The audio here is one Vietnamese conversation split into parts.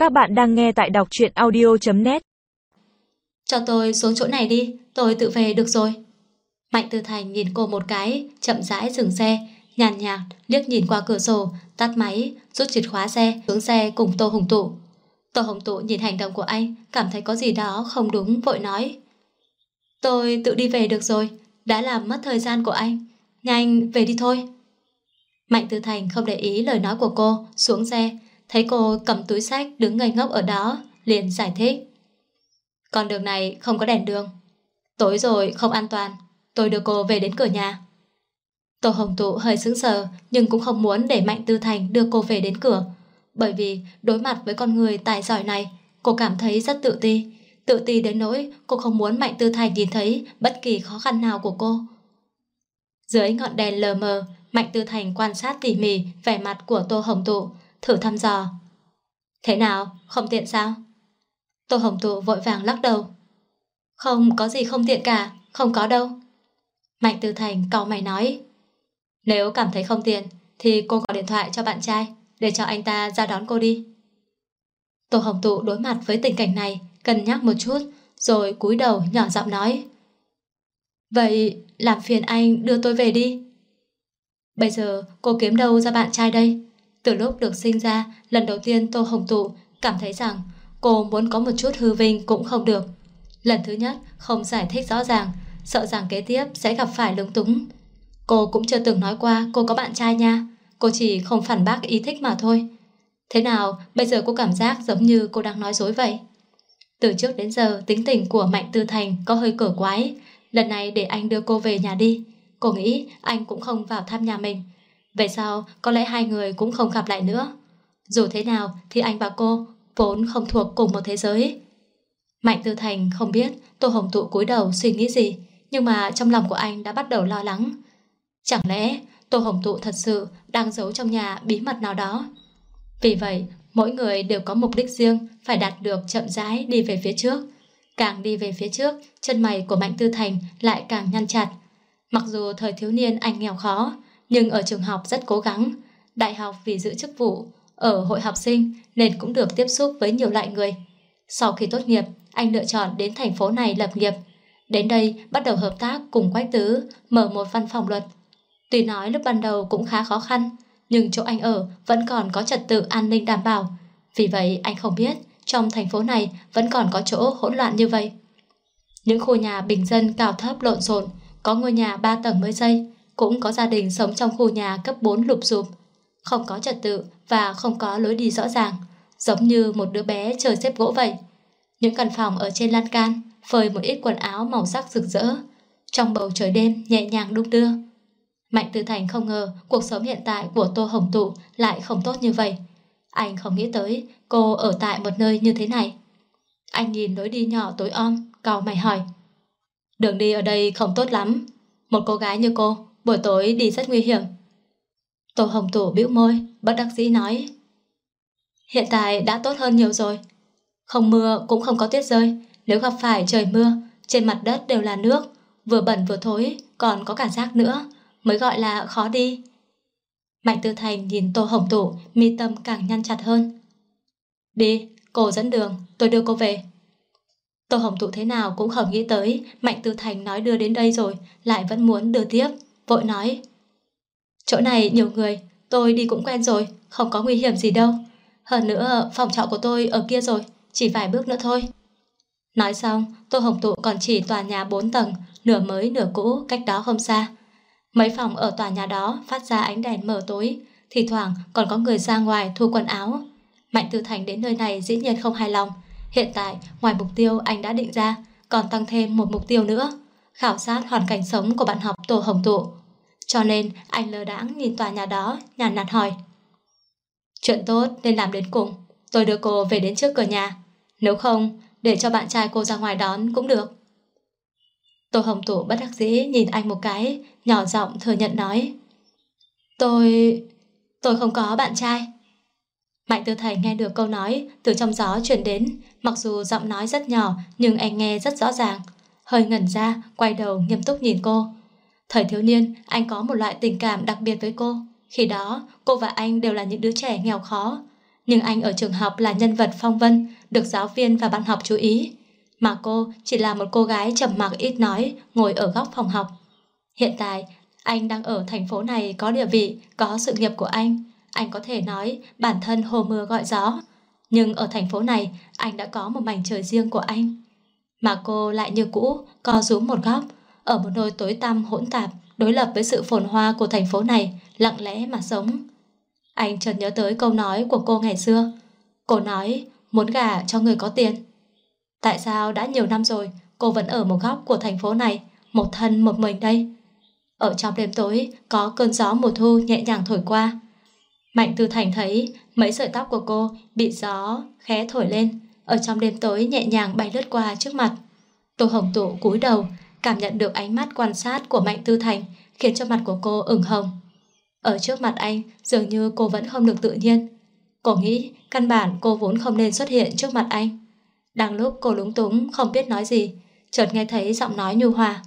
Các bạn đang nghe tại đọc truyện audio.net. Cho tôi xuống chỗ này đi, tôi tự về được rồi. Mạnh Tư Thành nhìn cô một cái, chậm rãi dừng xe, nhàn nhạt liếc nhìn qua cửa sổ, tắt máy, rút chìa khóa xe, xuống xe cùng Tô Hồng Tụ. Tô Hồng Tụ nhìn hành động của anh, cảm thấy có gì đó không đúng, vội nói: Tôi tự đi về được rồi, đã làm mất thời gian của anh, nhanh về đi thôi. Mạnh Tư Thành không để ý lời nói của cô, xuống xe, thấy cô cầm túi xách đứng ngây ngốc ở đó, liền giải thích: Con đường này không có đèn đường, tối rồi không an toàn, tôi đưa cô về đến cửa nhà. Tô Hồng Tụ hơi sững sờ, nhưng cũng không muốn để Mạnh Tư Thành đưa cô về đến cửa, bởi vì đối mặt với con người tài giỏi này, cô cảm thấy rất tự ti đến nỗi cô không muốn Mạnh Tư Thành nhìn thấy bất kỳ khó khăn nào của cô. Dưới ngọn đèn lờ mờ, Mạnh Tư Thành quan sát tỉ mỉ vẻ mặt của Tô Hồng Tụ, thử thăm dò: Thế nào, không tiện sao? Tô Hồng Tụ vội vàng lắc đầu: Không có gì không tiện cả, không có đâu. Mạnh Tư Thành cau mày nói: Nếu cảm thấy không tiện thì cô gọi điện thoại cho bạn trai để cho anh ta ra đón cô đi. Tô Hồng Tụ đối mặt với tình cảnh này, cân nhắc một chút, rồi cúi đầu nhỏ giọng nói: Vậy làm phiền anh đưa tôi về đi. Bây giờ cô kiếm đâu ra bạn trai đây? Từ lúc được sinh ra, lần đầu tiên Tô Hồng Tụ cảm thấy rằng cô muốn có một chút hư vinh cũng không được. Lần thứ nhất không giải thích rõ ràng, sợ rằng kế tiếp sẽ gặp phải lúng túng. Cô cũng chưa từng nói qua cô có bạn trai nha, cô chỉ không phản bác ý thích mà thôi. Thế nào bây giờ cô cảm giác giống như cô đang nói dối vậy? Từ trước đến giờ tính tình của Mạnh Tư Thành có hơi cở quái, lần này để anh đưa cô về nhà đi. Cô nghĩ anh cũng không vào thăm nhà mình, về sau có lẽ hai người cũng không gặp lại nữa. Dù thế nào thì anh và cô vốn không thuộc cùng một thế giới. Mạnh Tư Thành không biết Tô Hồng Tụ cúi đầu suy nghĩ gì, nhưng mà trong lòng của anh đã bắt đầu lo lắng. Chẳng lẽ Tô Hồng Tụ thật sự đang giấu trong nhà bí mật nào đó? Vì vậy mỗi người đều có mục đích riêng, phải đạt được chậm rãi đi về phía trước. Càng đi về phía trước, chân mày của Mạnh Tư Thành lại càng nhăn chặt. Mặc dù thời thiếu niên anh nghèo khó, nhưng ở trường học rất cố gắng. Đại học vì giữ chức vụ ở hội học sinh nên cũng được tiếp xúc với nhiều loại người. Sau khi tốt nghiệp, anh lựa chọn đến thành phố này lập nghiệp. Đến đây bắt đầu hợp tác cùng Quách Tứ mở một văn phòng luật. Tuy nói lúc ban đầu cũng khá khó khăn, nhưng chỗ anh ở vẫn còn có trật tự an ninh đảm bảo. Vì vậy anh không biết trong thành phố này vẫn còn có chỗ hỗn loạn như vậy. Những khu nhà bình dân cao thấp lộn xộn, có ngôi nhà 3 tầng mới xây, cũng có gia đình sống trong khu nhà cấp 4 lụp xụp. Không có trật tự và không có lối đi rõ ràng, giống như một đứa bé chờ xếp gỗ vậy. Những căn phòng ở trên lan can phơi một ít quần áo màu sắc rực rỡ, trong bầu trời đêm nhẹ nhàng đung đưa. Mạnh Tư Thành không ngờ cuộc sống hiện tại của Tô Hồng Tụ lại không tốt như vậy. Anh không nghĩ tới cô ở tại một nơi như thế này. Anh nhìn lối đi nhỏ tối om, cau mày hỏi: Đường đi ở đây không tốt lắm, một cô gái như cô buổi tối đi rất nguy hiểm. Tô Hồng Tụ bĩu môi, bất đắc dĩ nói: Hiện tại đã tốt hơn nhiều rồi, không mưa cũng không có tuyết rơi. Nếu gặp phải trời mưa, trên mặt đất đều là nước, vừa bẩn vừa thối, còn có cả rác nữa, mới gọi là khó đi. Mạnh Tư Thành nhìn Tô Hồng Tụ, mi tâm càng nhăn chặt hơn. Đi, cô dẫn đường, tôi đưa cô về. Tô Hồng Tụ thế nào cũng không nghĩ tới Mạnh Tư Thành nói đưa đến đây rồi lại vẫn muốn đưa tiếp, vội nói: Chỗ này nhiều người, tôi đi cũng quen rồi, không có nguy hiểm gì đâu. Hơn nữa phòng trọ của tôi ở kia rồi, chỉ vài bước nữa thôi. Nói xong, Tô Hồng Tụ còn chỉ tòa nhà 4 tầng, nửa mới nửa cũ cách đó không xa. Mấy phòng ở tòa nhà đó phát ra ánh đèn mờ tối, thì thoảng còn có người ra ngoài thu quần áo. Mạnh Tư Thành đến nơi này dĩ nhiên không hài lòng. Hiện tại, ngoài mục tiêu anh đã định ra, còn tăng thêm một mục tiêu nữa: khảo sát hoàn cảnh sống của bạn học Tô Hồng Tụ. Cho nên anh lơ đãng nhìn tòa nhà đó, nhàn nhạt hỏi: Chuyện tốt nên làm đến cùng, tôi đưa cô về đến trước cửa nhà, nếu không để cho bạn trai cô ra ngoài đón cũng được. Tô Hồng Tụ bất đắc dĩ nhìn anh một cái, nhỏ giọng thừa nhận nói: Tôi không có bạn trai. Mạnh Tư Thành nghe được câu nói từ trong gió truyền đến, mặc dù giọng nói rất nhỏ nhưng anh nghe rất rõ ràng. Hơi ngẩn ra, quay đầu nghiêm túc nhìn cô. Thời thiếu niên, anh có một loại tình cảm đặc biệt với cô. Khi đó, cô và anh đều là những đứa trẻ nghèo khó. nhưng anh ở trường học là nhân vật phong vân, được giáo viên và bạn học chú ý. Mà cô chỉ là một cô gái trầm mặc ít nói, ngồi ở góc phòng học. Hiện tại, anh đang ở thành phố này có địa vị, có sự nghiệp của anh. Anh có thể nói bản thân hồ mưa gọi gió. Nhưng ở thành phố này, anh đã có một mảnh trời riêng của anh. Mà cô lại như cũ, co rúm một góc, ở một nơi tối tăm hỗn tạp, đối lập với sự phồn hoa của thành phố này, lặng lẽ mà sống. Anh chợt nhớ tới câu nói của cô ngày xưa. Cô nói muốn gả cho người có tiền. Tại sao đã nhiều năm rồi cô vẫn ở một góc của thành phố này, một thân một mình đây? Ở trong đêm tối có cơn gió mùa thu nhẹ nhàng thổi qua. Mạnh Tư Thành thấy mấy sợi tóc của cô bị gió khẽ thổi lên, ở trong đêm tối nhẹ nhàng bay lướt qua trước mặt. Tô Hồng Tụ cúi đầu, cảm nhận được ánh mắt quan sát của Mạnh Tư Thành, khiến cho mặt của cô ửng hồng. Ở trước mặt anh, dường như cô vẫn không được tự nhiên. Cô nghĩ căn bản cô vốn không nên xuất hiện trước mặt anh. Đang lúc cô lúng túng không biết nói gì, chợt nghe thấy giọng nói nhu hòa.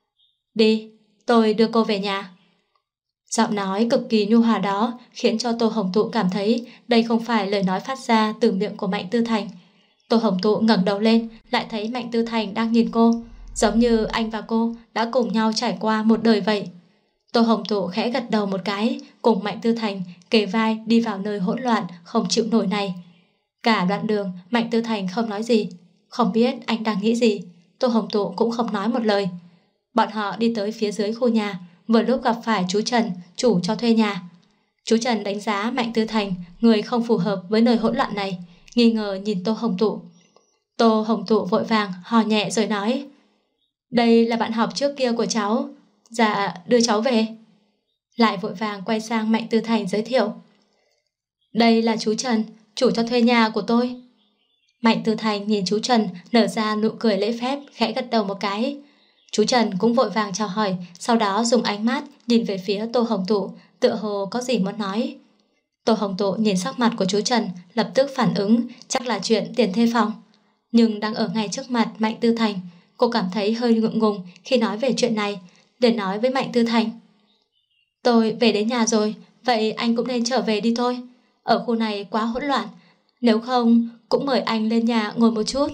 Đi, tôi đưa cô về nhà. Giọng nói cực kỳ nhu hòa đó khiến cho Tô Hồng Tụ cảm thấy đây không phải lời nói phát ra từ miệng của Mạnh Tư Thành. Tô Hồng Tụ ngẩng đầu lên, lại thấy Mạnh Tư Thành đang nhìn cô, giống như anh và cô đã cùng nhau trải qua một đời vậy. Tô Hồng Tụ khẽ gật đầu một cái, cùng Mạnh Tư Thành kề vai đi vào nơi hỗn loạn không chịu nổi này. Cả đoạn đường Mạnh Tư Thành không nói gì, không biết anh đang nghĩ gì. Tô Hồng Tụ cũng không nói một lời. Bọn họ đi tới phía dưới khu nhà, vừa lúc gặp phải chú Trần, chủ cho thuê nhà. Chú Trần đánh giá Mạnh Tư Thành người không phù hợp với nơi hỗn loạn này, nghi ngờ nhìn Tô Hồng Tụ. Tô Hồng Tụ vội vàng hò nhẹ rồi nói: Đây là bạn học trước kia của cháu. Dạ, đưa cháu về. Lại vội vàng quay sang Mạnh Tư Thành giới thiệu: Đây là chú Trần, chủ cho thuê nhà của tôi. Mạnh Tư Thành nhìn chú Trần nở ra nụ cười lễ phép, khẽ gật đầu một cái. Chú Trần cũng vội vàng chào hỏi, sau đó dùng ánh mắt nhìn về phía Tô Hồng Tụ, tựa hồ có gì muốn nói. Tô Hồng Tụ nhìn sắc mặt của chú Trần, lập tức phản ứng chắc là chuyện tiền thuê phòng. Nhưng đang ở ngay trước mặt Mạnh Tư Thành, cô cảm thấy hơi ngượng ngùng khi nói về chuyện này, liền nói với Mạnh Tư Thành: Tôi về đến nhà rồi, vậy anh cũng nên trở về đi thôi. Ở khu này quá hỗn loạn, nếu không cũng mời anh lên nhà ngồi một chút.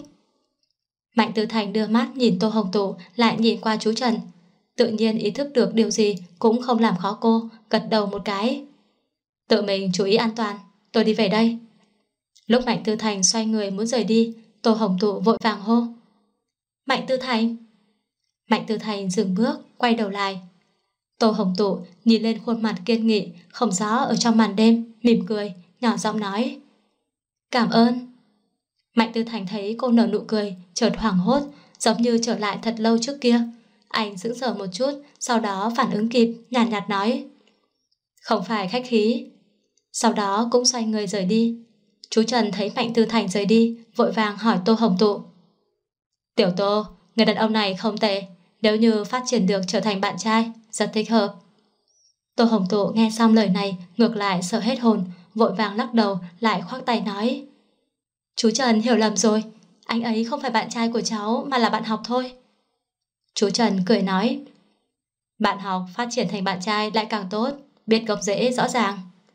Mạnh Tư Thành đưa mắt nhìn Tô Hồng Tụ, lại nhìn qua chú Trần. Tự nhiên ý thức được điều gì cũng không làm khó cô, gật đầu một cái. Tự mình chú ý an toàn, tôi đi về đây. Lúc Mạnh Tư Thành xoay người muốn rời đi, Tô Hồng Tụ vội vàng hô: Mạnh Tư Thành. Mạnh Tư Thành dừng bước, quay đầu lại. Tô Hồng Tụ nhìn lên khuôn mặt kiên nghị, không rõ ở trong màn đêm, mỉm cười, nhỏ giọng nói: Cảm ơn. Mạnh Tư Thành thấy cô nở nụ cười, chợt hoảng hốt, giống như trở lại thật lâu trước kia. Anh sững sờ một chút, sau đó phản ứng kịp, nhàn nhạt nói: Không phải khách khí. Sau đó cũng xoay người rời đi. Chú Trần thấy Mạnh Tư Thành rời đi, vội vàng hỏi Tô Hồng Tụ: Tiểu Tô, người đàn ông này không tệ, nếu như phát triển được trở thành bạn trai, rất thích hợp. Tô Hồng Tụ nghe xong lời này, ngược lại sợ hết hồn, vội vàng lắc đầu, lại khoác tay nói: Chú Trần hiểu lầm rồi, anh ấy không phải bạn trai của cháu mà là bạn học thôi. Chú Trần cười nói: Bạn học phát triển thành bạn trai lại càng tốt, biết gốc rễ rõ ràng.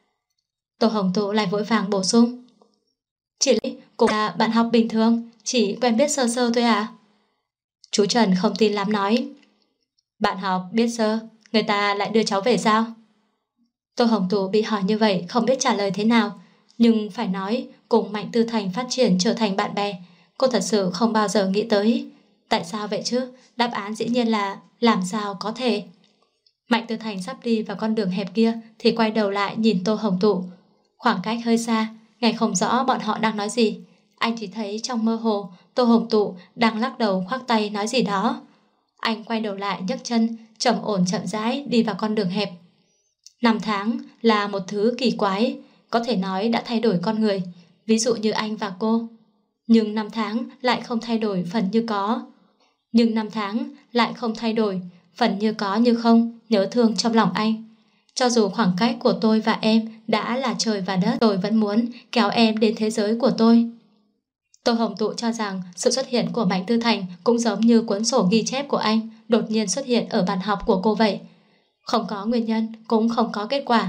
Tô Hồng Tụ lại vội vàng bổ sung: Chỉ cũng là bạn học bình thường, chỉ quen biết sơ sơ thôi à? Chú Trần không tin lắm nói: Bạn học biết sơ, người ta lại đưa cháu về sao? Tô Hồng Tụ bị hỏi như vậy không biết trả lời thế nào, nhưng phải nói cùng Mạnh Tư Thành phát triển trở thành bạn bè, cô thật sự không bao giờ nghĩ tới. Tại sao vậy chứ? Đáp án dĩ nhiên là làm sao có thể. Mạnh Tư Thành sắp đi vào con đường hẹp kia thì quay đầu lại nhìn Tô Hồng Tụ. Khoảng cách hơi xa, nghe không rõ bọn họ đang nói gì. Anh chỉ thấy trong mơ hồ Tô Hồng Tụ đang lắc đầu khoác tay nói gì đó. Anh quay đầu lại nhấc chân, trầm ổn chậm rãi đi vào con đường hẹp. 5 tháng là một thứ kỳ quái, có thể nói đã thay đổi con người, ví dụ như anh và cô. Nhưng 5 tháng lại không thay đổi phần như có. Nhưng 5 tháng lại không thay đổi phần như có như không, nhớ thương trong lòng anh. Cho dù khoảng cách của tôi và em đã là trời và đất, tôi vẫn muốn kéo em đến thế giới của tôi. Tô Hồng Tụ cho rằng sự xuất hiện của Mạnh Tư Thành cũng giống như cuốn sổ ghi chép của anh đột nhiên xuất hiện ở bàn học của cô vậy. Không có nguyên nhân, cũng không có kết quả.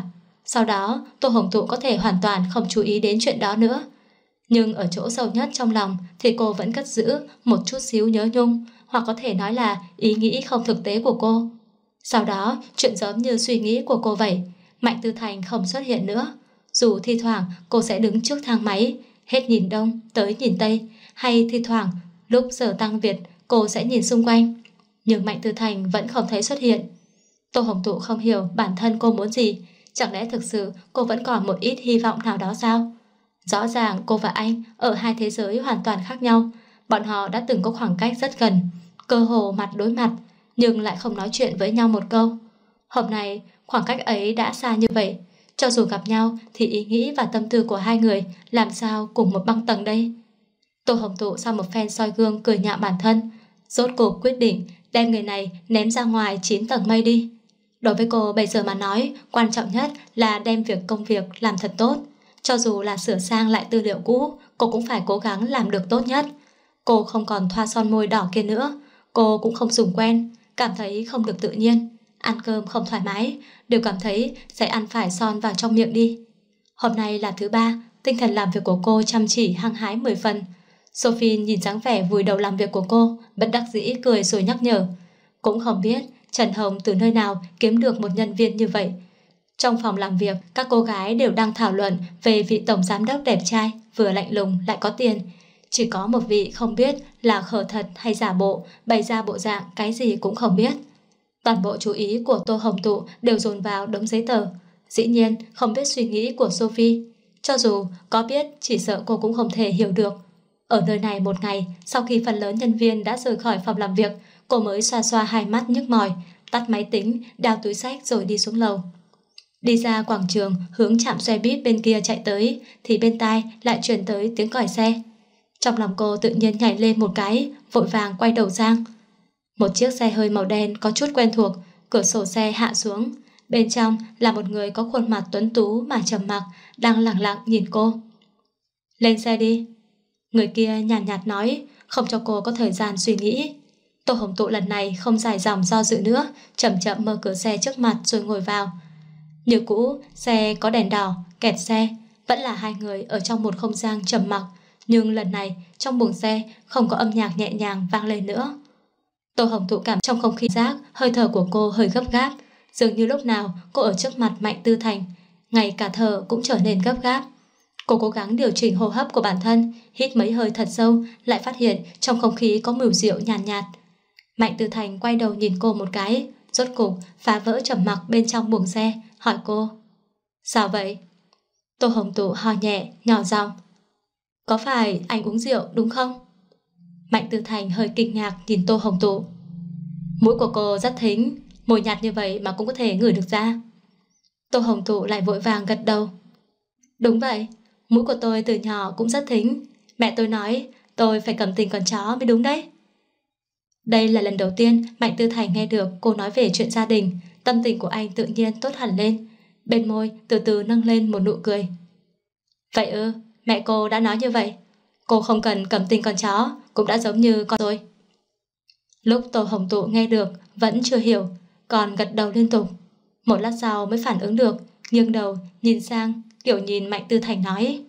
Sau đó Tô Hồng Tụ có thể hoàn toàn không chú ý đến chuyện đó nữa. Nhưng ở chỗ sâu nhất trong lòng thì cô vẫn cất giữ một chút xíu nhớ nhung, hoặc có thể nói là ý nghĩ không thực tế của cô. Sau đó, chuyện giống như suy nghĩ của cô vậy, Mạnh Tư Thành không xuất hiện nữa. Dù thi thoảng cô sẽ đứng trước thang máy, hết nhìn đông tới nhìn tây, hay thi thoảng lúc giờ tăng Việt cô sẽ nhìn xung quanh, nhưng Mạnh Tư Thành vẫn không thấy xuất hiện. Tô Hồng Tụ không hiểu bản thân cô muốn gì. Chẳng lẽ thực sự cô vẫn còn một ít hy vọng nào đó sao? Rõ ràng cô và anh ở hai thế giới hoàn toàn khác nhau. Bọn họ đã từng có khoảng cách rất gần, cơ hồ mặt đối mặt, nhưng lại không nói chuyện với nhau một câu. Hôm nay khoảng cách ấy đã xa như vậy. Cho dù gặp nhau thì ý nghĩ và tâm tư của hai người làm sao cùng một băng tầng đây? Tô Hồng Tụ sau một phen soi gương cười nhạo bản thân, rốt cuộc quyết định đem người này ném ra ngoài 9 tầng mây đi. Đối với cô bây giờ mà nói, quan trọng nhất là đem công việc làm thật tốt. Cho dù là sửa sang lại tư liệu cũ, cô cũng phải cố gắng làm được tốt nhất. Cô không còn thoa son môi đỏ kia nữa, cô cũng không dùng quen, cảm thấy không được tự nhiên. Ăn cơm không thoải mái, đều cảm thấy sẽ ăn phải son vào trong miệng đi. Hôm nay là thứ ba, tinh thần làm việc của cô chăm chỉ hăng hái 10 phần. Sophie nhìn dáng vẻ vùi đầu làm việc của cô, bất đắc dĩ cười rồi nhắc nhở. Cũng không biết Trần Hồng từ nơi nào kiếm được một nhân viên như vậy. Trong phòng làm việc, các cô gái đều đang thảo luận về vị tổng giám đốc đẹp trai, vừa lạnh lùng lại có tiền. Chỉ có một vị không biết là khờ thật hay giả bộ, bày ra bộ dạng cái gì cũng không biết. Toàn bộ chú ý của Tô Hồng Tụ đều dồn vào đống giấy tờ. Dĩ nhiên không biết suy nghĩ của Sophie. Cho dù có biết, chỉ sợ cô cũng không thể hiểu được. Ở nơi này một ngày, sau khi phần lớn nhân viên đã rời khỏi phòng làm việc, cô mới xoa xoa hai mắt nhức mỏi, tắt máy tính, đeo túi xách rồi đi xuống lầu. Đi ra quảng trường hướng trạm xe buýt bên kia chạy tới thì bên tai lại truyền tới tiếng còi xe. Trong lòng cô tự nhiên nhảy lên một cái, vội vàng quay đầu sang. Một chiếc xe hơi màu đen có chút quen thuộc, cửa sổ xe hạ xuống. Bên trong là một người có khuôn mặt tuấn tú mà trầm mặc, đang lặng lặng nhìn cô. Lên xe đi. Người kia nhàn nhạt nói, không cho cô có thời gian suy nghĩ. Tô Hồng Tụ lần này không dài dòng do dự nữa, chậm chậm mở cửa xe trước mặt rồi ngồi vào. Như cũ, xe có đèn đỏ, kẹt xe, vẫn là hai người ở trong một không gian trầm mặc, nhưng lần này trong buồng xe không có âm nhạc nhẹ nhàng vang lên nữa. Tô Hồng Tụ cảm trong không khí rác, hơi thở của cô hơi gấp gáp, dường như lúc nào cô ở trước mặt Mạnh Tư Thành, ngay cả thở cũng trở nên gấp gáp. Cô cố gắng điều chỉnh hô hấp của bản thân, hít mấy hơi thật sâu, lại phát hiện trong không khí có mùi rượu nhàn nhạt. Mạnh Tư Thành quay đầu nhìn cô một cái, rốt cục phá vỡ trầm mặc bên trong buồng xe, hỏi cô: Sao vậy? Tô Hồng Tụ ho nhẹ, nhỏ giọng: Có phải anh uống rượu đúng không? Mạnh Tư Thành hơi kinh ngạc nhìn Tô Hồng Tụ. Mũi của cô rất thính, mùi nhạt như vậy mà cũng có thể ngửi được ra. Tô Hồng Tụ lại vội vàng gật đầu. Đúng vậy, mũi của tôi từ nhỏ cũng rất thính. Mẹ tôi nói tôi phải cầm tình con chó mới đúng đấy. Đây là lần đầu tiên Mạnh Tư Thành nghe được cô nói về chuyện gia đình. Tâm tình của anh tự nhiên tốt hẳn lên, bên môi từ từ nâng lên một nụ cười. Vậy ư, mẹ cô đã nói như vậy. Cô không cần cầm tình con chó, cũng đã giống như con rồi. Lúc Tô Hồng Tụ nghe được vẫn chưa hiểu, còn gật đầu liên tục. Một lát sau mới phản ứng được, nghiêng đầu nhìn sang, kiểu nhìn Mạnh Tư Thành nói: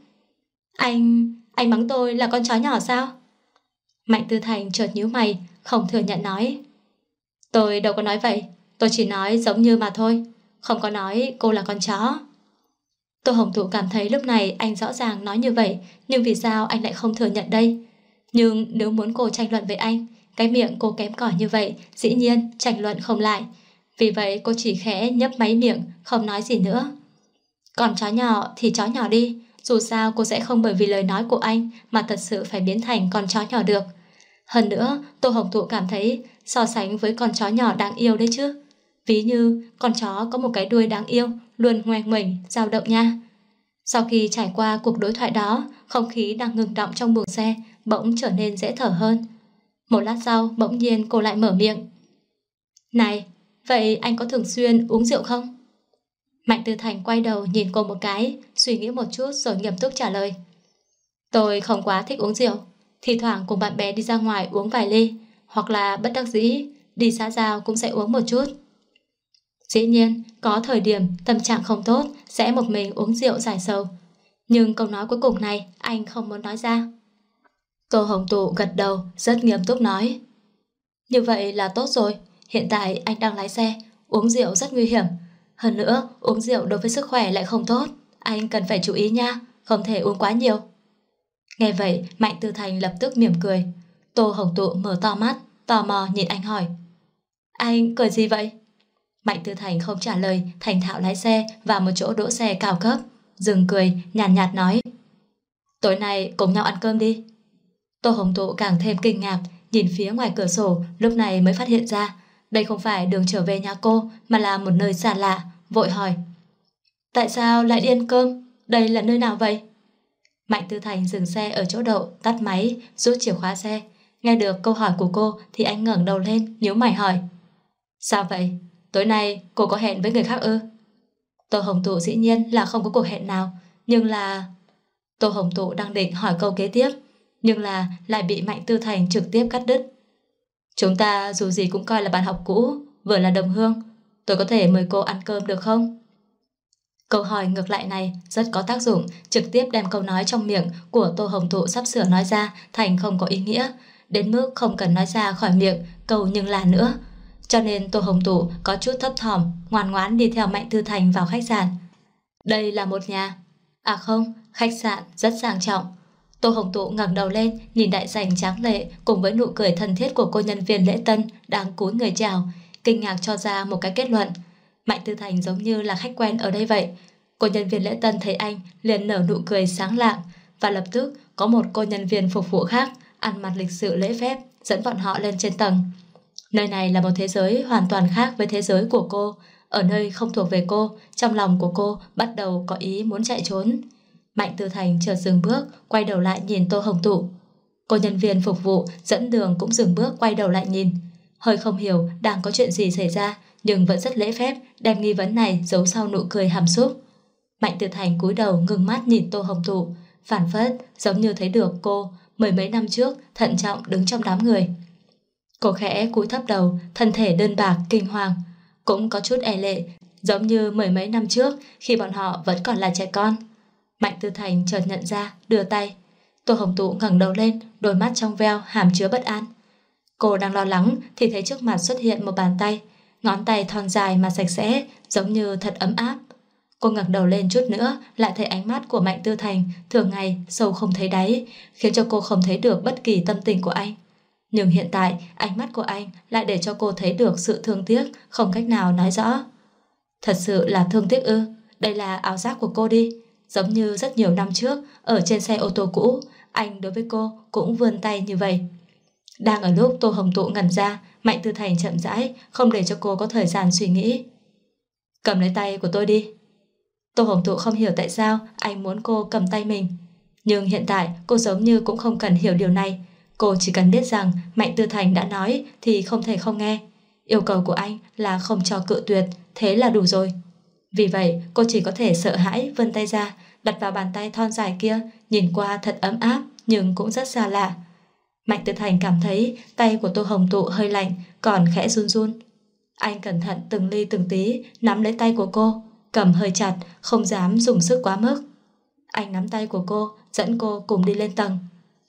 Anh mắng tôi là con chó nhỏ sao? Mạnh Tư Thành chợt nhíu mày, không thừa nhận nói: Tôi đâu có nói vậy, tôi chỉ nói giống như mà thôi, không có nói cô là con chó. Tô Hồng Tụ cảm thấy lúc này anh rõ ràng nói như vậy, nhưng vì sao anh lại không thừa nhận đây? Nhưng nếu muốn cô tranh luận với anh, cái miệng cô kém cỏi như vậy, dĩ nhiên tranh luận không lại. Vì vậy cô chỉ khẽ nhấp máy miệng, không nói gì nữa. Còn chó nhỏ thì chó nhỏ đi, dù sao cô sẽ không bởi vì lời nói của anh mà thật sự phải biến thành con chó nhỏ được. Hơn nữa, Tô Hồng Tụ cảm thấy so sánh với con chó nhỏ đáng yêu đấy chứ. Ví như con chó có một cái đuôi đáng yêu, luôn ngoe nguểnh, dao động nha. Sau khi trải qua cuộc đối thoại đó, không khí đang ngừng động trong buồng xe bỗng trở nên dễ thở hơn. Một lát sau, bỗng nhiên cô lại mở miệng. Này, vậy anh có thường xuyên uống rượu không? Mạnh Tư Thành quay đầu nhìn cô một cái, suy nghĩ một chút rồi nghiêm túc trả lời. Tôi không quá thích uống rượu, thì thoảng cùng bạn bè đi ra ngoài uống vài ly, hoặc là bất đắc dĩ đi xã giao cũng sẽ uống một chút. Dĩ nhiên, có thời điểm tâm trạng không tốt sẽ một mình uống rượu giải sầu. Nhưng câu nói cuối cùng này anh không muốn nói ra. Tô Hồng Tụ gật đầu, rất nghiêm túc nói. Như vậy là tốt rồi. Hiện tại anh đang lái xe, uống rượu rất nguy hiểm. Hơn nữa, uống rượu đối với sức khỏe lại không tốt. Anh cần phải chú ý nha, không thể uống quá nhiều. Nghe vậy, Mạnh Tư Thành lập tức mỉm cười. Tô Hồng Tụ mở to mắt, tò mò nhìn anh hỏi. Anh cười gì vậy? Mạnh Tư Thành không trả lời, thành thạo lái xe vào một chỗ đỗ xe cao cấp, dừng cười, nhàn nhạt nói. Tối nay cùng nhau ăn cơm đi. Tô Hồng Tụ càng thêm kinh ngạc, nhìn phía ngoài cửa sổ, lúc này mới phát hiện ra đây không phải đường trở về nhà cô, mà là một nơi xa lạ, vội hỏi. Tại sao lại đi ăn cơm? Đây là nơi nào vậy? Mạnh Tư Thành dừng xe ở chỗ đậu, tắt máy, rút chìa khóa xe. Nghe được câu hỏi của cô thì anh ngẩng đầu lên, nhíu mày hỏi. Sao vậy? Tối nay cô có hẹn với người khác ư? Tô Hồng Tụ dĩ nhiên là không có cuộc hẹn nào, nhưng là... Tô Hồng Tụ đang định hỏi câu kế tiếp, nhưng là lại bị Mạnh Tư Thành trực tiếp cắt đứt. Chúng ta dù gì cũng coi là bạn học cũ, vừa là đồng hương. Tôi có thể mời cô ăn cơm được không? Câu hỏi ngược lại này rất có tác dụng, trực tiếp đem câu nói trong miệng của Tô Hồng Tụ sắp sửa nói ra thành không có ý nghĩa, đến mức không cần nói ra khỏi miệng câu nhưng là nữa. Cho nên Tô Hồng Tụ có chút thấp thỏm, ngoan ngoãn đi theo Mạnh Tư Thành vào khách sạn. Đây là một nhà... À không, khách sạn rất sang trọng. Tô Hồng Tụ ngẩng đầu lên, nhìn đại sảnh tráng lệ cùng với nụ cười thân thiết của cô nhân viên lễ tân đang cúi người chào, kinh ngạc cho ra một cái kết luận. Mạnh Tư Thành giống như là khách quen ở đây vậy. Cô nhân viên lễ tân thấy anh liền nở nụ cười sáng lạng, và lập tức có một cô nhân viên phục vụ khác ăn mặc lịch sự lễ phép dẫn bọn họ lên trên tầng. Nơi này là một thế giới hoàn toàn khác với thế giới của cô. Ở nơi không thuộc về cô, trong lòng của cô bắt đầu có ý muốn chạy trốn. Mạnh Tư Thành chợt dừng bước, quay đầu lại nhìn Tô Hồng Tụ. Cô nhân viên phục vụ dẫn đường cũng dừng bước, quay đầu lại nhìn. Hơi không hiểu đang có chuyện gì xảy ra, nhưng vẫn rất lễ phép đem nghi vấn này giấu sau nụ cười hàm xúc. Mạnh Tư Thành cúi đầu ngưng mắt nhìn Tô Hồng Tụ, phảng phất giống như thấy được cô mười mấy năm trước thận trọng đứng trong đám người. Cô khẽ cúi thấp đầu, thân thể đơn bạc kinh hoàng, cũng có chút e lệ, giống như mười mấy năm trước khi bọn họ vẫn còn là trẻ con. Mạnh Tư Thành chợt nhận ra, đưa tay. Tô Hồng Tụ ngẩng đầu lên, đôi mắt trong veo hàm chứa bất an. Cô đang lo lắng thì thấy trước mặt xuất hiện một bàn tay, ngón tay thon dài mà sạch sẽ, giống như thật ấm áp. Cô ngẩng đầu lên chút nữa, lại thấy ánh mắt của Mạnh Tư Thành thường ngày sâu không thấy đáy, khiến cho cô không thấy được bất kỳ tâm tình của anh. Nhưng hiện tại, ánh mắt của anh lại để cho cô thấy được sự thương tiếc, không cách nào nói rõ. Thật sự là thương tiếc ư? Đây là ảo giác của cô đi. Giống như rất nhiều năm trước, ở trên xe ô tô cũ, anh đối với cô cũng vươn tay như vậy. Đang ở lúc Tô Hồng Tụ ngẩn ra, Mạnh Tư Thành chậm rãi, không để cho cô có thời gian suy nghĩ. Cầm lấy tay của tôi đi. Tô Hồng Tụ không hiểu tại sao anh muốn cô cầm tay mình. Nhưng hiện tại cô giống như cũng không cần hiểu điều này. Cô chỉ cần biết rằng Mạnh Tư Thành đã nói thì không thể không nghe. Yêu cầu của anh là không cho cự tuyệt, thế là đủ rồi. Vì vậy cô chỉ có thể sợ hãi vươn tay ra, đặt vào bàn tay thon dài kia, nhìn qua thật ấm áp nhưng cũng rất xa lạ. Mạnh Tư Thành cảm thấy tay của Tô Hồng Tụ hơi lạnh, còn khẽ run run. Anh cẩn thận từng ly từng tí nắm lấy tay của cô, cầm hơi chặt, không dám dùng sức quá mức. Anh nắm tay của cô, dẫn cô cùng đi lên tầng.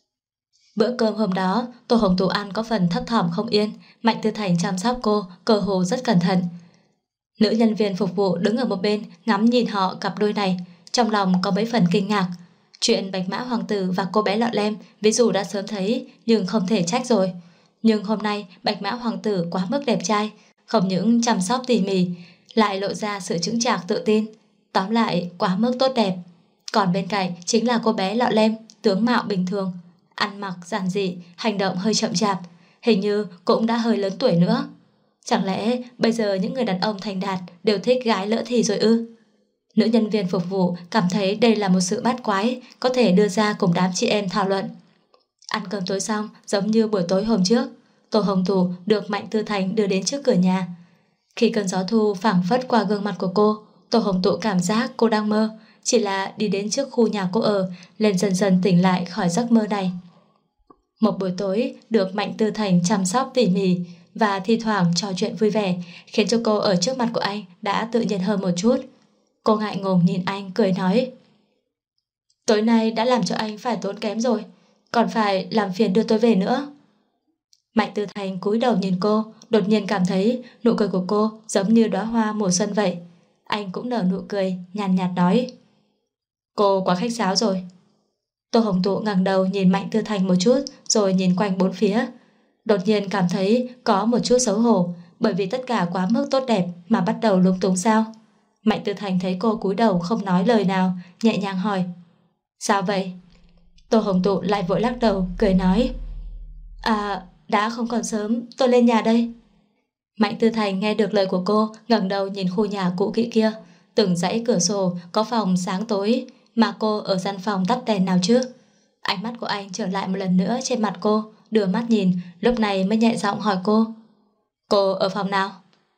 Bữa cơm hôm đó, Tô Hồng Tụ ăn có phần thấp thỏm không yên. Mạnh Tư Thành chăm sóc cô, cơ hồ rất cẩn thận. Nữ nhân viên phục vụ đứng ở một bên ngắm nhìn họ cặp đôi này, trong lòng có mấy phần kinh ngạc. Chuyện Bạch Mã Hoàng tử và cô bé Lọ Lem ví dụ đã sớm thấy, nhưng không thể trách rồi. Nhưng hôm nay Bạch Mã Hoàng tử quá mức đẹp trai, không những chăm sóc tỉ mỉ, lại lộ ra sự chững chạc tự tin. Tóm lại quá mức tốt đẹp. Còn bên cạnh chính là cô bé Lọ Lem, tướng mạo bình thường, ăn mặc giản dị, hành động hơi chậm chạp, hình như cũng đã hơi lớn tuổi nữa. Chẳng lẽ bây giờ những người đàn ông thành đạt đều thích gái lỡ thì rồi ư? Nữ nhân viên phục vụ cảm thấy đây là một sự bát quái, có thể đưa ra cùng đám chị em thảo luận. Ăn cơm tối xong, giống như buổi tối hôm trước, Tô Hồng Tụ được Mạnh Tư Thành đưa đến trước cửa nhà. Khi cơn gió thu phảng phất qua gương mặt của cô, Tô Hồng Tụ cảm giác cô đang mơ, chỉ là đi đến trước khu nhà cô ở, lên dần dần tỉnh lại khỏi giấc mơ này. Một buổi tối được Mạnh Tư Thành chăm sóc tỉ mỉ, và thi thoảng trò chuyện vui vẻ, khiến cho cô ở trước mặt của anh đã tự nhiên hơn một chút. Cô ngại ngùng nhìn anh cười nói: tối nay đã làm cho anh phải tốn kém rồi, còn phải làm phiền đưa tôi về nữa. Mạnh Tư Thành cúi đầu nhìn cô, đột nhiên cảm thấy nụ cười của cô giống như đóa hoa mùa xuân vậy. Anh cũng nở nụ cười, nhàn nhạt nói: cô quá khách sáo rồi. Tô Hồng Tụ ngẩng đầu nhìn Mạnh Tư Thành một chút, rồi nhìn quanh bốn phía. Đột nhiên cảm thấy có một chút xấu hổ, bởi vì tất cả quá mức tốt đẹp mà bắt đầu lúng túng sao. Mạnh Tư Thành thấy cô cúi đầu không nói lời nào, nhẹ nhàng hỏi: sao vậy? Tô Hồng Tụ lại vội lắc đầu, cười nói: à, đã không còn sớm, tôi lên nhà đây. Mạnh Tư Thành nghe được lời của cô, ngẩng đầu nhìn khu nhà cũ kỹ kia. Từng dãy cửa sổ có phòng sáng tối, mà cô ở gian phòng tắt đèn nào chứ? Ánh mắt của anh trở lại một lần nữa trên mặt cô, đưa mắt nhìn, lúc này mới nhẹ giọng hỏi cô: cô ở phòng nào?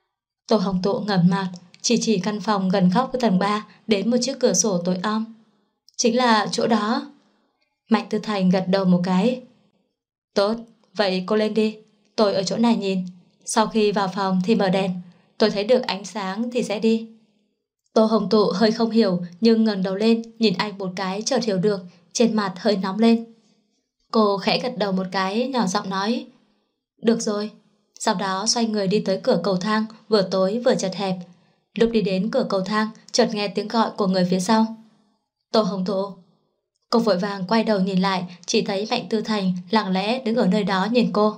Tô Hồng Tụ ngẩng mặt, chỉ căn phòng gần góc của tầng 3 đến một chiếc cửa sổ tối om. Chính là chỗ đó. Mạnh Tư Thành gật đầu một cái. Tốt, vậy cô lên đi, tôi ở chỗ này nhìn. Sau khi vào phòng thì mở đèn, tôi thấy được ánh sáng thì sẽ đi. Tô Hồng Tụ hơi không hiểu, nhưng ngẩng đầu lên nhìn anh một cái chợt hiểu được, trên mặt hơi nóng lên. Cô khẽ gật đầu một cái, nhỏ giọng nói: được rồi. Sau đó xoay người đi tới cửa cầu thang, vừa tối vừa chật hẹp. Lúc đi đến cửa cầu thang, chợt nghe tiếng gọi của người phía sau: Tô Hồng Tụ. Cô vội vàng quay đầu nhìn lại, chỉ thấy Mạnh Tư Thành lặng lẽ đứng ở nơi đó nhìn cô.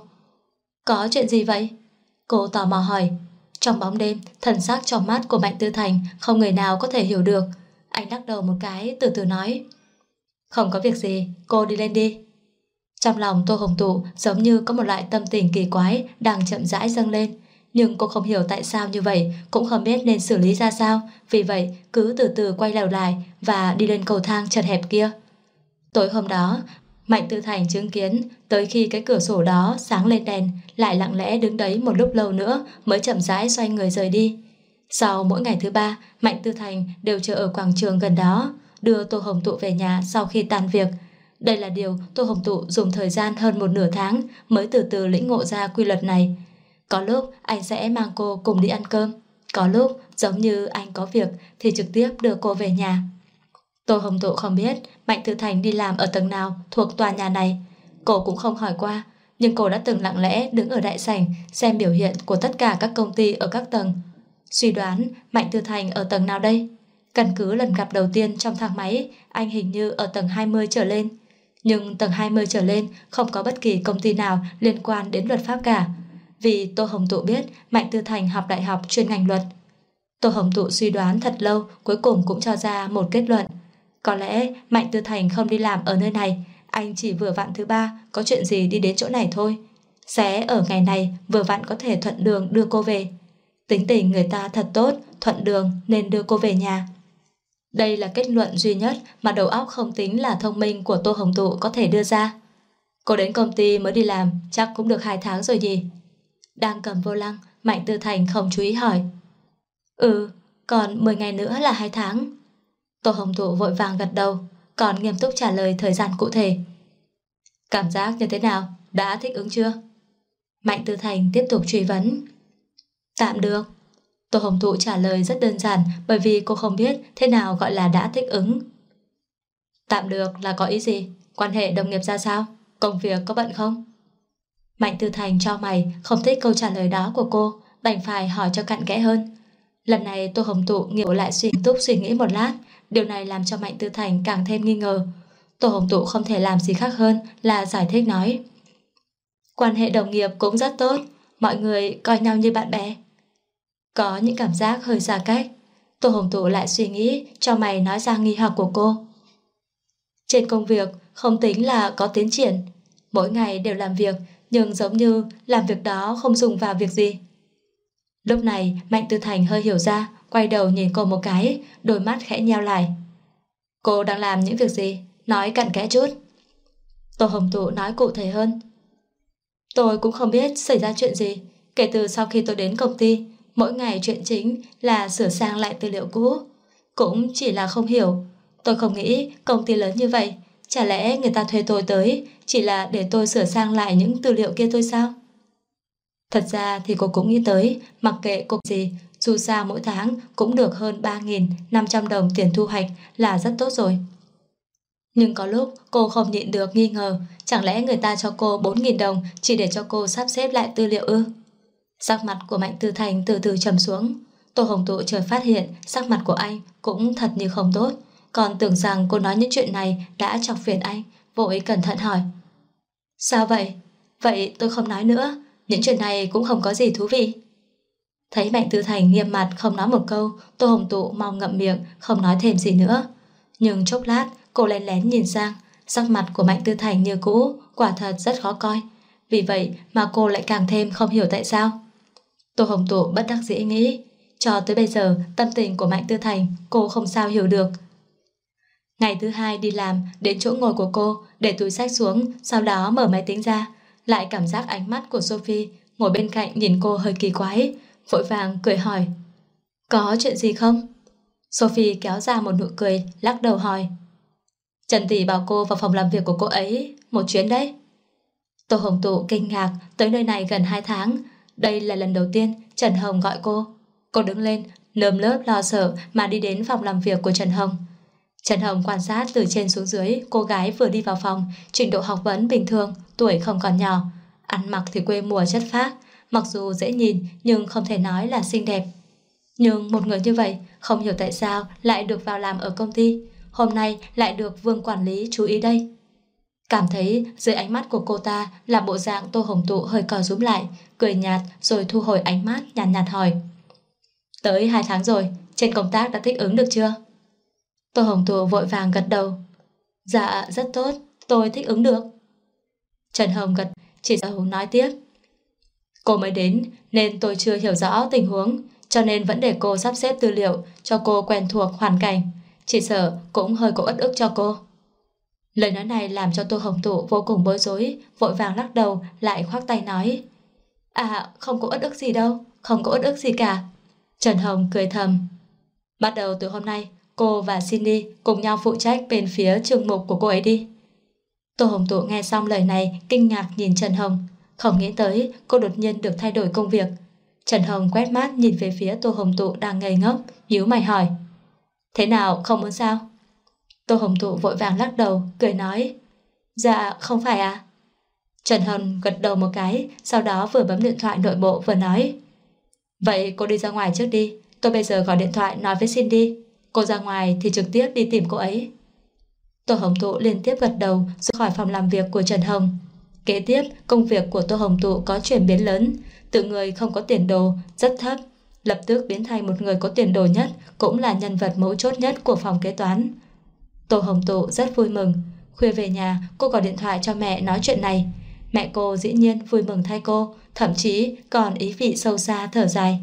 Có chuyện gì vậy? Cô tò mò hỏi. Trong bóng đêm, thần sắc trong mắt của Mạnh Tư Thành không người nào có thể hiểu được. Anh lắc đầu một cái, từ từ nói: không có việc gì, cô đi lên đi. Trong lòng Tô Hồng Tụ giống như có một loại tâm tình kỳ quái đang chậm rãi dâng lên, nhưng cô không hiểu tại sao như vậy, cũng không biết nên xử lý ra sao, vì vậy cứ từ từ quay đầu lại và đi lên cầu thang chật hẹp kia. Tối hôm đó, Mạnh Tư Thành chứng kiến tới khi cái cửa sổ đó sáng lên đèn, lại lặng lẽ đứng đấy một lúc lâu nữa mới chậm rãi xoay người rời đi. Sau mỗi ngày thứ 3, Mạnh Tư Thành đều chờ ở quảng trường gần đó, đưa Tô Hồng Tụ về nhà sau khi tan việc. Đây là điều Tô Hồng Tụ dùng thời gian hơn một nửa tháng mới từ từ lĩnh ngộ ra quy luật này. Có lúc anh sẽ mang cô cùng đi ăn cơm, có lúc giống như anh có việc thì trực tiếp đưa cô về nhà. Tô Hồng Tụ không biết Mạnh Tư Thành đi làm ở tầng nào thuộc tòa nhà này. Cô cũng không hỏi qua, nhưng cô đã từng lặng lẽ đứng ở đại sảnh xem biểu hiện của tất cả các công ty ở các tầng. Suy đoán Mạnh Tư Thành ở tầng nào đây? Căn cứ lần gặp đầu tiên trong thang máy, anh hình như ở tầng 20 trở lên. Nhưng tầng 20 trở lên không có bất kỳ công ty nào liên quan đến luật pháp cả, vì Tô Hồng Tụ biết Mạnh Tư Thành học đại học chuyên ngành luật. Tô Hồng Tụ suy đoán thật lâu, cuối cùng cũng cho ra một kết luận. Có lẽ Mạnh Tư Thành không đi làm ở nơi này, anh chỉ vừa vặn thứ 3 có chuyện gì đi đến chỗ này thôi. Sẽ ở ngày này vừa vặn có thể thuận đường đưa cô về. Tính tình người ta thật tốt, thuận đường nên đưa cô về nhà. Đây là kết luận duy nhất mà đầu óc không tính là thông minh của Tô Hồng Tụ có thể đưa ra. Cô đến công ty mới đi làm chắc cũng được 2 tháng rồi nhỉ? Đang cầm vô lăng, Mạnh Tư Thành không chú ý hỏi. Còn 10 ngày nữa là 2 tháng. Tô Hồng Tụ vội vàng gật đầu, còn nghiêm túc trả lời thời gian cụ thể. Cảm giác như thế nào? Đã thích ứng chưa? Mạnh Tư Thành tiếp tục truy vấn. Tạm được. Tô Hồng Tụ trả lời rất đơn giản, bởi vì cô không biết thế nào gọi là đã thích ứng. Tạm được là có ý gì? Quan hệ đồng nghiệp ra sao? Công việc có bận không? Mạnh Tư Thành chau mày, không thích câu trả lời đó của cô, đành phải hỏi cho cặn kẽ hơn. Lần này Tô Hồng Tụ nghiễu lại suy nghĩ một lát. Điều này làm cho Mạnh Tư Thành càng thêm nghi ngờ. Tô Hồng Tụ không thể làm gì khác hơn là giải thích nói. Quan hệ đồng nghiệp cũng rất tốt, mọi người coi nhau như bạn bè. Có những cảm giác hơi xa cách. Tô Hồng Tụ lại suy nghĩ, cho mày nói ra nghi hoặc của cô. Trên công việc không tính là có tiến triển, mỗi ngày đều làm việc, nhưng giống như làm việc đó không dùng vào việc gì. Lúc này Mạnh Tư Thành hơi hiểu ra, quay đầu nhìn cô một cái, đôi mắt khẽ nheo lại. Cô đang làm những việc gì? Nói cặn kẽ chút. Tô Hồng Tụ nói cụ thể hơn. Tôi cũng không biết xảy ra chuyện gì. Kể từ sau khi tôi đến công ty, mỗi ngày chuyện chính là sửa sang lại tư liệu cũ. Cũng chỉ là không hiểu. Tôi không nghĩ công ty lớn như vậy, chả lẽ người ta thuê tôi tới chỉ là để tôi sửa sang lại những tư liệu kia thôi sao? Thật ra thì cô cũng nghĩ tới, mặc kệ cô gì, dù sao mỗi tháng cũng được hơn 3.500 đồng tiền thu hoạch là rất tốt rồi. Nhưng có lúc cô không nhịn được nghi ngờ, chẳng lẽ người ta cho cô 4.000 đồng chỉ để cho cô sắp xếp lại tư liệu ư? Sắc mặt của Mạnh Tư Thành từ từ trầm xuống. Tô Hồng Tụ chợt phát hiện sắc mặt của anh cũng thật như không tốt, còn tưởng rằng cô nói những chuyện này đã chọc phiền anh, vội cẩn thận hỏi. Sao vậy? Vậy tôi không nói nữa, những chuyện này cũng không có gì thú vị. Thấy Mạnh Tư Thành nghiêm mặt không nói một câu, Tô Hồng Tụ mau ngậm miệng không nói thêm gì nữa. Nhưng chốc lát cô lén lén nhìn sang, sắc mặt của Mạnh Tư Thành như cũ, quả thật rất khó coi. Vì vậy mà cô lại càng thêm không hiểu tại sao. Tô Hồng Tụ bất đắc dĩ nghĩ, cho tới bây giờ tâm tình của Mạnh Tư Thành cô không sao hiểu được. Ngày thứ hai đi làm, đến chỗ ngồi của cô, để túi xách xuống, sau đó mở máy tính ra, lại cảm giác ánh mắt của Sophie ngồi bên cạnh nhìn cô hơi kỳ quái, vội vàng cười hỏi. Có chuyện gì không? Sophie kéo ra một nụ cười, lắc đầu hỏi. Trần tỷ bảo cô vào phòng làm việc của cô ấy một chuyến đấy. Tô Hồng Tụ kinh ngạc, tới nơi này gần 2 tháng, đây là lần đầu tiên Trần Hồng gọi cô. Cô đứng lên, nơm nớp lo sợ mà đi đến phòng làm việc của Trần Hồng. Trần Hồng quan sát từ trên xuống dưới, cô gái vừa đi vào phòng, trình độ học vấn bình thường, tuổi không còn nhỏ, ăn mặc thì quê mùa chất phác, mặc dù dễ nhìn nhưng không thể nói là xinh đẹp. Nhưng một người như vậy không hiểu tại sao lại được vào làm ở công ty, hôm nay lại được Vương quản lý chú ý đây. Cảm thấy dưới ánh mắt của cô ta là bộ dạng Tô Hồng Tụ hơi co rúm lại, cười nhạt rồi thu hồi ánh mắt nhàn nhạt hỏi. Tới 2 tháng rồi, trên công tác đã thích ứng được chưa? Tô Hồng Tụ vội vàng gật đầu. Dạ rất tốt, tôi thích ứng được. Trần Hồng gật, chỉ dầu nói tiếp. Cô mới đến nên tôi chưa hiểu rõ tình huống, cho nên vẫn để cô sắp xếp tư liệu cho cô quen thuộc hoàn cảnh. Chỉ sợ cũng hơi có uất ức cho cô. Lời nói này làm cho Tô Hồng Tụ vô cùng bối rối, vội vàng lắc đầu lại khoác tay nói. À không có uất ức gì đâu, không có uất ức gì cả. Trần Hồng cười thầm. Bắt đầu từ hôm nay cô và Cindy cùng nhau phụ trách bên phía trường mục của cô ấy đi. Tô Hồng Tụ nghe xong lời này kinh ngạc nhìn Trần Hồng, không nghĩ tới cô đột nhiên được thay đổi công việc. Trần Hồng quét mắt nhìn về phía Tô Hồng Tụ đang ngây ngốc, nhíu mày hỏi. Thế nào, không muốn sao? Tô Hồng Tụ vội vàng lắc đầu, cười nói. Dạ không phải à? Trần Hồng gật đầu một cái, sau đó vừa bấm điện thoại nội bộ vừa nói. Vậy cô đi ra ngoài trước đi, tôi bây giờ gọi điện thoại nói với Cindy. Cô ra ngoài thì trực tiếp đi tìm cô ấy. Tô Hồng Tụ liên tiếp gật đầu rời khỏi phòng làm việc của Trần Hồng. Kế tiếp công việc của Tô Hồng Tụ có chuyển biến lớn, từ người không có tiền đồ rất thấp lập tức biến thành một người có tiền đồ nhất, cũng là nhân vật mấu chốt nhất của phòng kế toán. Tô Hồng Tụ rất vui mừng. Khuya về nhà cô gọi điện thoại cho mẹ nói chuyện này. Mẹ cô dĩ nhiên vui mừng thay cô, thậm chí còn ý vị sâu xa thở dài.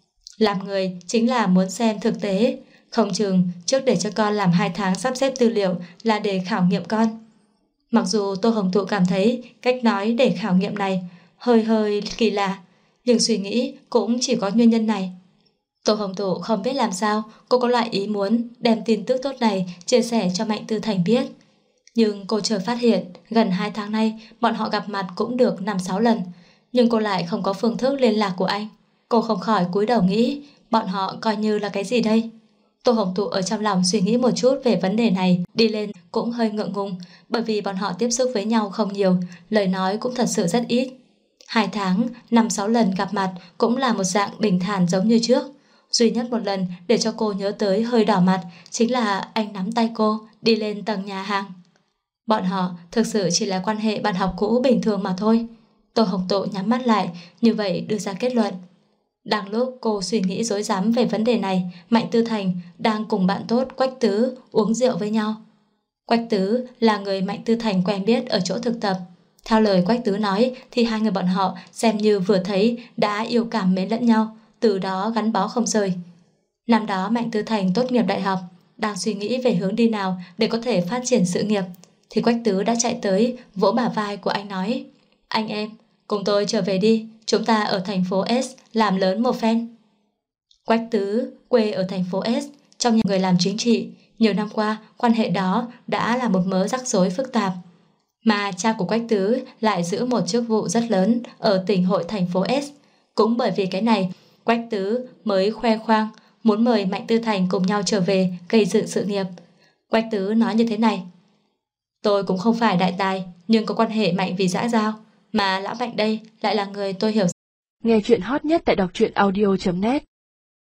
Làm người chính là muốn xem thực tế, không chừng trước để cho con làm 2 tháng sắp xếp tư liệu là để khảo nghiệm con. Mặc dù Tô Hồng Tụ cảm thấy cách nói để khảo nghiệm này hơi kỳ lạ, nhưng suy nghĩ cũng chỉ có nguyên nhân này. Tô Hồng Tụ không biết làm sao cô có loại ý muốn đem tin tức tốt này chia sẻ cho Mạnh Tư Thành biết. Nhưng cô chợt phát hiện gần 2 tháng nay bọn họ gặp mặt cũng được 5-6 lần, nhưng cô lại không có phương thức liên lạc của anh. Cô không khỏi cúi đầu nghĩ bọn họ coi như là cái gì đây. Tô Hồng Tụ ở trong lòng suy nghĩ một chút về vấn đề này, đi lên cũng hơi ngượng ngùng, bởi vì bọn họ tiếp xúc với nhau không nhiều, lời nói cũng thật sự rất ít. 2 tháng, 5-6 lần gặp mặt cũng là một dạng bình thản giống như trước. Duy nhất một lần để cho cô nhớ tới hơi đỏ mặt chính là anh nắm tay cô đi lên tầng nhà hàng. Bọn họ thực sự chỉ là quan hệ bạn học cũ bình thường mà thôi. Tô Hồng Tụ nhắm mắt lại, như vậy đưa ra kết luận. Đang lúc cô suy nghĩ rối rắm về vấn đề này, Mạnh Tư Thành đang cùng bạn tốt Quách Tứ uống rượu với nhau. Quách Tứ là người Mạnh Tư Thành quen biết ở chỗ thực tập. Theo lời Quách Tứ nói thì hai người bọn họ xem như vừa thấy đã yêu cảm mến lẫn nhau, từ đó gắn bó không rời. Năm đó Mạnh Tư Thành tốt nghiệp đại học, đang suy nghĩ về hướng đi nào để có thể phát triển sự nghiệp, thì Quách Tứ đã chạy tới vỗ bả vai của anh nói: Anh em, cùng tôi trở về đi, chúng ta ở thành phố S làm lớn một phen. Quách Tứ quê ở thành phố S, trong những người làm chính trị, nhiều năm qua quan hệ đó đã là một mớ rắc rối phức tạp. Mà cha của Quách Tứ lại giữ một chức vụ rất lớn ở tỉnh hội thành phố S, Cũng bởi vì cái này, Quách Tứ mới khoe khoang muốn mời Mạnh Tư Thành cùng nhau trở về gây dựng sự nghiệp. Quách Tứ nói như thế này: tôi cũng không phải đại tài, nhưng có quan hệ mạnh vì xã giao, mà lão Mạnh đây lại là người tôi hiểu. Nghe chuyện hot nhất tại đọc truyện audio.net